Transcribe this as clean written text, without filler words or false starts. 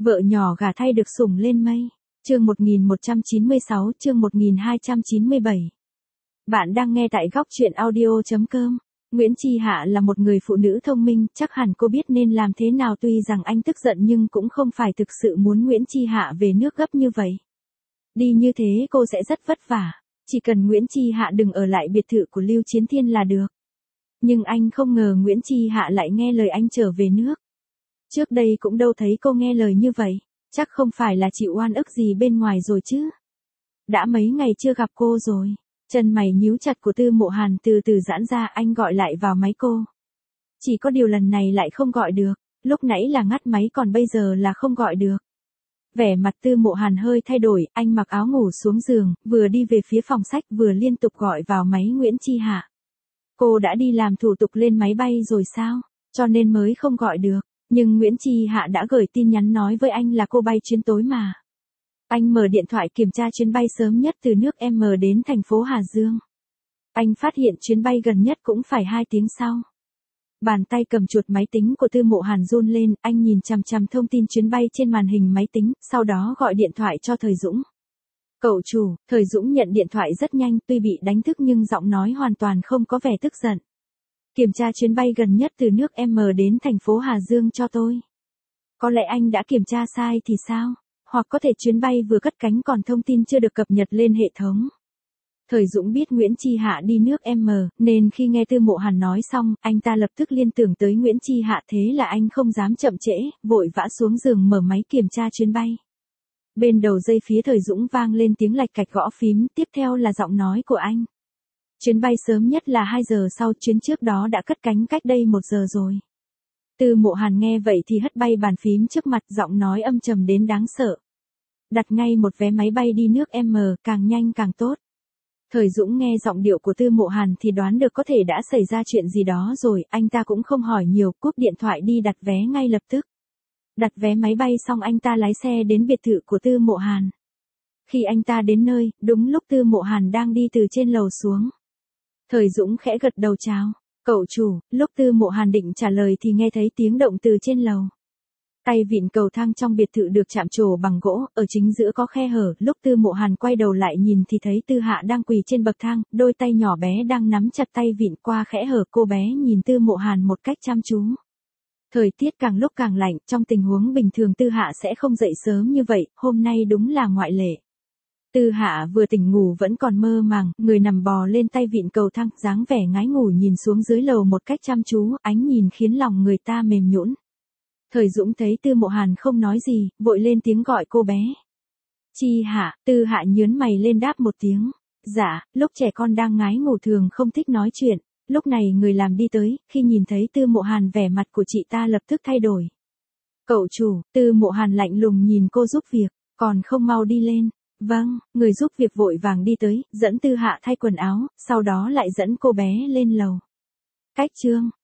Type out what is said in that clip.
Vợ nhỏ gả thay được sủng lên mây. Chương 1196, chương 1297. Bạn đang nghe tại góc truyện audio.com. Nguyễn Chi Hạ là một người phụ nữ thông minh, chắc hẳn cô biết nên làm thế nào, tuy rằng anh tức giận nhưng cũng không phải thực sự muốn Nguyễn Chi Hạ về nước gấp như vậy. Đi như thế cô sẽ rất vất vả, chỉ cần Nguyễn Chi Hạ đừng ở lại biệt thự của Lưu Chiến Thiên là được. Nhưng anh không ngờ Nguyễn Chi Hạ lại nghe lời anh trở về nước. Trước đây cũng đâu thấy cô nghe lời như vậy, chắc không phải là chịu oan ức gì bên ngoài rồi chứ. Đã mấy ngày chưa gặp cô rồi. Chân mày nhíu chặt của Tư Mộ Hàn từ từ giãn ra, anh gọi lại vào máy cô. Chỉ có điều lần này lại không gọi được, lúc nãy là ngắt máy còn bây giờ là không gọi được. Vẻ mặt Tư Mộ Hàn hơi thay đổi, anh mặc áo ngủ xuống giường, vừa đi về phía phòng sách vừa liên tục gọi vào máy Nguyễn Chi Hạ. Cô đã đi làm thủ tục lên máy bay rồi sao, cho nên mới không gọi được. Nhưng Nguyễn Chi Hạ đã gửi tin nhắn nói với anh là cô bay chuyến tối mà. Anh mở điện thoại kiểm tra chuyến bay sớm nhất từ nước M đến thành phố Hà Dương. Anh phát hiện chuyến bay gần nhất cũng phải 2 tiếng sau. Bàn tay cầm chuột máy tính của Tư Mộ Hàn run lên, anh nhìn chằm chằm thông tin chuyến bay trên màn hình máy tính, sau đó gọi điện thoại cho Thời Dũng. Cậu chủ. Thời Dũng nhận điện thoại rất nhanh, tuy bị đánh thức nhưng giọng nói hoàn toàn không có vẻ tức giận. Kiểm tra chuyến bay gần nhất từ nước M đến thành phố Hà Dương cho tôi. Có lẽ anh đã kiểm tra sai thì sao? Hoặc có thể chuyến bay vừa cất cánh còn thông tin chưa được cập nhật lên hệ thống. Thời Dũng biết Nguyễn Chi Hạ đi nước M, nên khi nghe Tư Mộ Hàn nói xong, anh ta lập tức liên tưởng tới Nguyễn Chi Hạ, thế là anh không dám chậm trễ, vội vã xuống giường mở máy kiểm tra chuyến bay. Bên đầu dây phía Thời Dũng vang lên tiếng lạch cạch gõ phím, tiếp theo là giọng nói của anh. Chuyến bay sớm nhất là 2 giờ sau, chuyến trước đó đã cất cánh cách đây 1 giờ rồi. Tư Mộ Hàn nghe vậy thì hất bay bàn phím trước mặt, giọng nói âm trầm đến đáng sợ. Đặt ngay một vé máy bay đi nước M, càng nhanh càng tốt. Thời Dũng nghe giọng điệu của Tư Mộ Hàn thì đoán được có thể đã xảy ra chuyện gì đó rồi, anh ta cũng không hỏi nhiều, cúp điện thoại đi đặt vé ngay lập tức. Đặt vé máy bay xong anh ta lái xe đến biệt thự của Tư Mộ Hàn. Khi anh ta đến nơi, đúng lúc Tư Mộ Hàn đang đi từ trên lầu xuống. Thời Dũng khẽ gật đầu chào. Cậu chủ. Lúc Tư Mộ Hàn định trả lời thì nghe thấy tiếng động từ trên lầu. Tay vịn cầu thang trong biệt thự được chạm trổ bằng gỗ, ở chính giữa có khe hở, lúc Tư Mộ Hàn quay đầu lại nhìn thì thấy Tư Hạ đang quỳ trên bậc thang, đôi tay nhỏ bé đang nắm chặt tay vịn qua kẽ hở, cô bé nhìn Tư Mộ Hàn một cách chăm chú. Thời tiết càng lúc càng lạnh, trong tình huống bình thường Tư Hạ sẽ không dậy sớm như vậy, hôm nay đúng là ngoại lệ. Tư Hạ vừa tỉnh ngủ vẫn còn mơ màng, người nằm bò lên tay vịn cầu thang, dáng vẻ ngái ngủ nhìn xuống dưới lầu một cách chăm chú, ánh nhìn khiến lòng người ta mềm nhũn. Thời Dũng thấy Tư Mộ Hàn không nói gì, vội lên tiếng gọi cô bé. Chi Hạ. Tư Hạ nhớn mày lên đáp một tiếng. Dạ, lúc trẻ con đang ngái ngủ thường không thích nói chuyện. Lúc này người làm đi tới, khi nhìn thấy Tư Mộ Hàn vẻ mặt của chị ta lập tức thay đổi. Cậu chủ. Tư Mộ Hàn lạnh lùng nhìn cô giúp việc, còn không mau đi lên. Vâng, người giúp việc vội vàng đi tới, dẫn Tư Hạ thay quần áo, sau đó lại dẫn cô bé lên lầu. Cách chương